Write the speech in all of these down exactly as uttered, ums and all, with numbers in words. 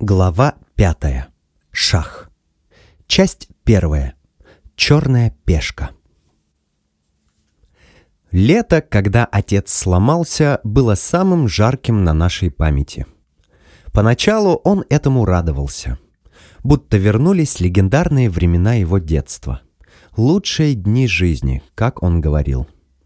Глава пятая. Шах. Часть первая. Черная пешка. Лето, когда отец сломался, было самым жарким на нашей памяти. Поначалу он этому радовался. Будто вернулись легендарные времена его детства. Лучшие дни жизни, как он говорил.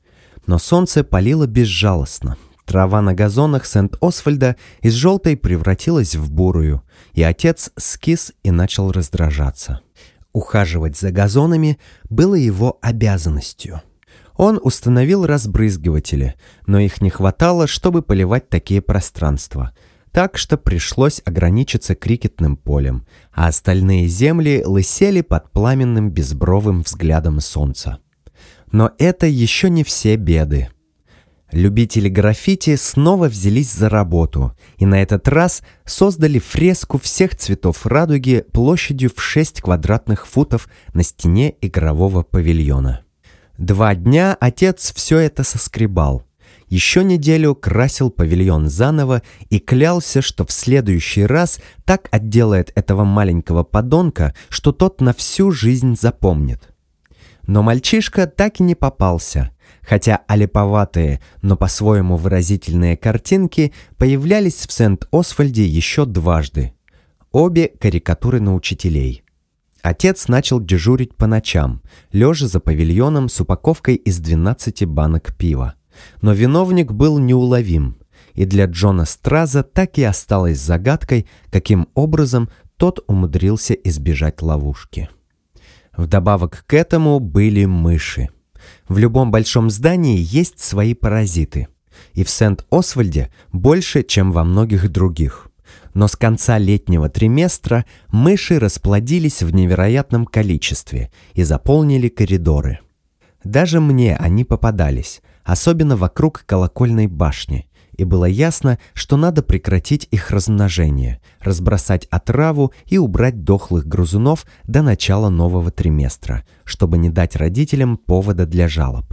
Но солнце палило безжалостно. Трава на газонах Сент-Освальда из желтой превратилась в бурую, и отец скис и начал раздражаться. Ухаживать за газонами было его обязанностью. Он установил разбрызгиватели, но их не хватало, чтобы поливать такие пространства, так что пришлось ограничиться крикетным полем, а остальные земли лысели под пламенным безбровым взглядом солнца. Но это еще не все беды. Любители граффити снова взялись за работу и на этот раз создали фреску всех цветов радуги площадью в шесть квадратных футов на стене игрового павильона. Два дня отец все это соскребал. Еще неделю красил павильон заново и клялся, что в следующий раз так отделает этого маленького подонка, что тот на всю жизнь запомнит. Но мальчишка так и не попался, хотя олиповатые, но по-своему выразительные картинки появлялись в Сент-Освальде еще дважды. Обе карикатуры на учителей. Отец начал дежурить по ночам, лежа за павильоном с упаковкой из двенадцати банок пива. Но виновник был неуловим, и для Джона Страза так и осталось загадкой, каким образом тот умудрился избежать ловушки. Вдобавок к этому были мыши. В любом большом здании есть свои паразиты. И в Сент-Освальде больше, чем во многих других. Но с конца летнего триместра мыши расплодились в невероятном количестве и заполнили коридоры. Даже мне они попадались, особенно вокруг колокольной башни. И было ясно, что надо прекратить их размножение, разбросать отраву и убрать дохлых грызунов до начала нового триместра, чтобы не дать родителям повода для жалоб.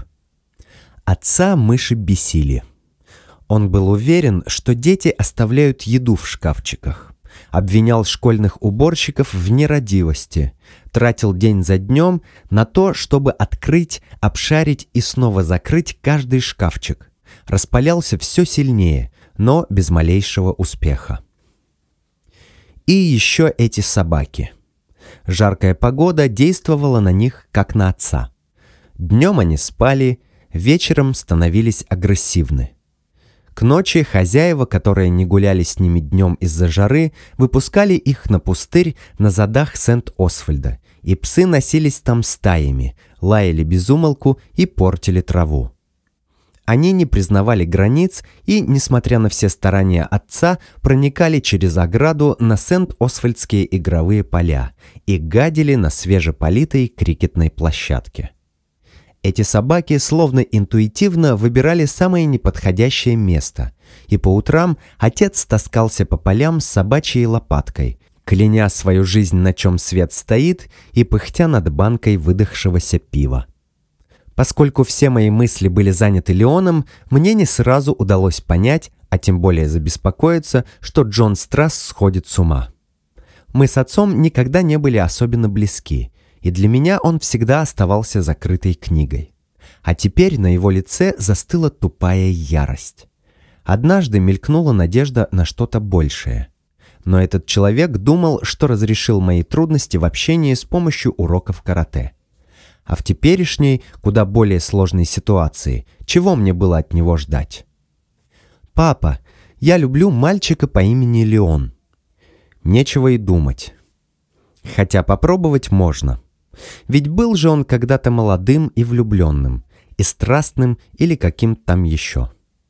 Отца мыши бесили. Он был уверен, что дети оставляют еду в шкафчиках, обвинял школьных уборщиков в нерадивости, тратил день за днем на то, чтобы открыть, обшарить и снова закрыть каждый шкафчик. Распалялся все сильнее, но без малейшего успеха. И еще эти собаки. Жаркая погода действовала на них, как на отца. Днем они спали, вечером становились агрессивны. К ночи хозяева, которые не гуляли с ними днем из-за жары, выпускали их на пустырь на задах Сент-Освальда, и псы носились там стаями, лаяли без умолку и портили траву. Они не признавали границ и, несмотря на все старания отца, проникали через ограду на Сент-Освальдские игровые поля и гадили на свежеполитой крикетной площадке. Эти собаки словно интуитивно выбирали самое неподходящее место, и по утрам отец таскался по полям с собачьей лопаткой, кляня свою жизнь, на чем свет стоит, и пыхтя над банкой выдохшегося пива. Поскольку все мои мысли были заняты Леоном, мне не сразу удалось понять, а тем более забеспокоиться, что Джон Страз сходит с ума. Мы с отцом никогда не были особенно близки, и для меня он всегда оставался закрытой книгой. А теперь на его лице застыла тупая ярость. Однажды мелькнула надежда на что-то большее. Но этот человек думал, что разрешил мои трудности в общении с помощью уроков карате. А в теперешней, куда более сложной ситуации, чего мне было от него ждать? «Папа, я люблю мальчика по имени Леон». Нечего и думать. Хотя попробовать можно. Ведь был же он когда-то молодым и влюбленным, и страстным или каким-то там еще.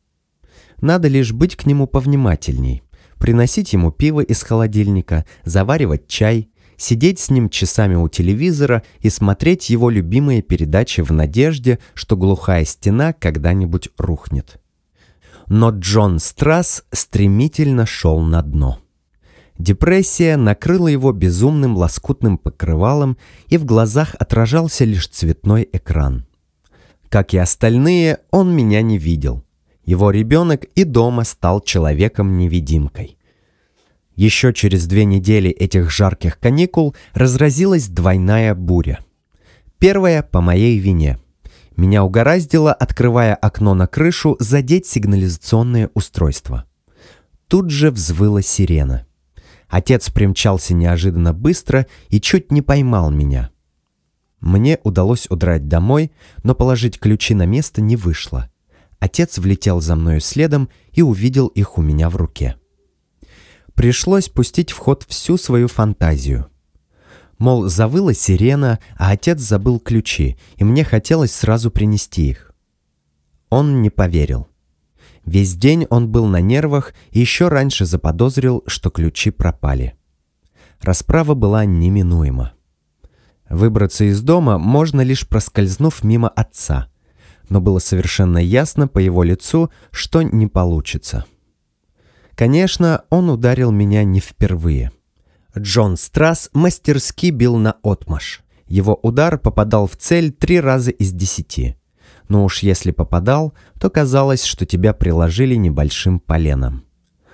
Надо лишь быть к нему повнимательней, приносить ему пиво из холодильника, заваривать чай, сидеть с ним часами у телевизора и смотреть его любимые передачи в надежде, что глухая стена когда-нибудь рухнет. Но Джон Страз стремительно шел на дно. Депрессия накрыла его безумным лоскутным покрывалом, и в глазах отражался лишь цветной экран. Как и остальные, он меня не видел. Его ребенок и дома стал человеком-невидимкой. Еще через две недели этих жарких каникул разразилась двойная буря. Первая по моей вине. Меня угораздило, открывая окно на крышу, задеть сигнализационное устройство. Тут же взвыла сирена. Отец примчался неожиданно быстро и чуть не поймал меня. Мне удалось удрать домой, но положить ключи на место не вышло. Отец влетел за мною следом и увидел их у меня в руке. Пришлось пустить в ход всю свою фантазию. Мол, завыла сирена, а отец забыл ключи, и мне хотелось сразу принести их. Он не поверил. Весь день он был на нервах и еще раньше заподозрил, что ключи пропали. Расправа была неминуема. Выбраться из дома можно, лишь проскользнув мимо отца, но было совершенно ясно по его лицу, что не получится. Конечно, он ударил меня не впервые. Джон Страсс мастерски бил наотмашь. Его удар попадал в цель три раза из десяти. Но уж если попадал, то казалось, что тебя приложили небольшим поленом.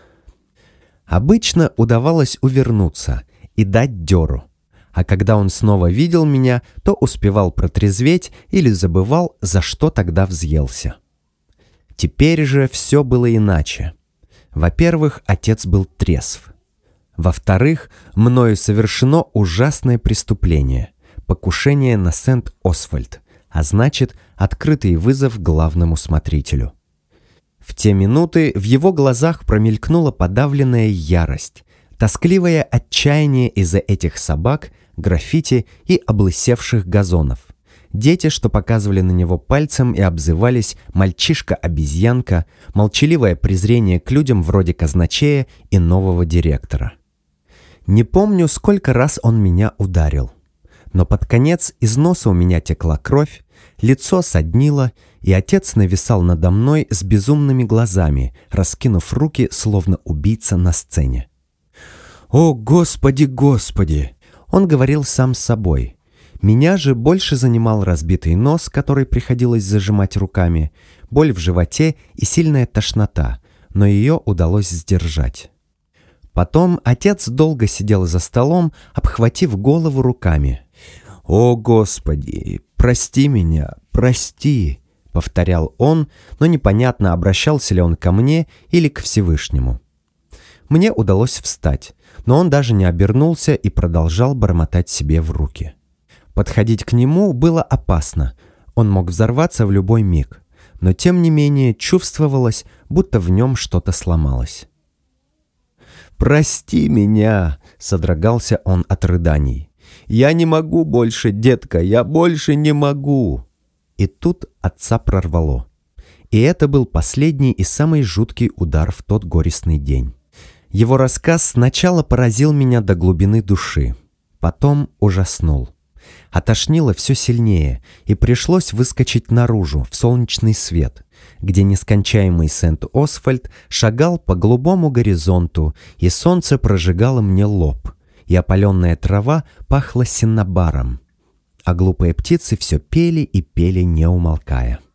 Обычно удавалось увернуться и дать дёру. А когда он снова видел меня, то успевал протрезветь или забывал, за что тогда взъелся. Теперь же все было иначе. Во-первых, отец был трезв. Во-вторых, мною совершено ужасное преступление – покушение на Сент-Освальд, а значит, открытый вызов главному смотрителю. В те минуты в его глазах промелькнула подавленная ярость, тоскливое отчаяние из-за этих собак, граффити и облысевших газонов. Дети, что показывали на него пальцем и обзывались «мальчишка-обезьянка», молчаливое презрение к людям вроде казначея и нового директора. Не помню, сколько раз он меня ударил. Но под конец из носа у меня текла кровь, лицо соднило, и отец нависал надо мной с безумными глазами, раскинув руки, словно убийца на сцене. «О, Господи, Господи!» Он говорил сам с собой. Меня же больше занимал разбитый нос, который приходилось зажимать руками, боль в животе и сильная тошнота, но ее удалось сдержать. Потом отец долго сидел за столом, обхватив голову руками. «О, Господи, прости меня, прости!» — повторял он, но непонятно, обращался ли он ко мне или к Всевышнему. Мне удалось встать, но он даже не обернулся и продолжал бормотать себе в руки. Подходить к нему было опасно, он мог взорваться в любой миг, но тем не менее чувствовалось, будто в нем что-то сломалось. «Прости меня!» — содрогался он от рыданий. «Я не могу больше, детка, я больше не могу!» И тут отца прорвало. И это был последний и самый жуткий удар в тот горестный день. Его рассказ сначала поразил меня до глубины души, потом ужаснул. Отошнило все сильнее, и пришлось выскочить наружу, в солнечный свет, где нескончаемый Сент-Освальд шагал по голубому горизонту, и солнце прожигало мне лоб, и опаленная трава пахла сеннабаром, а глупые птицы все пели и пели, не умолкая.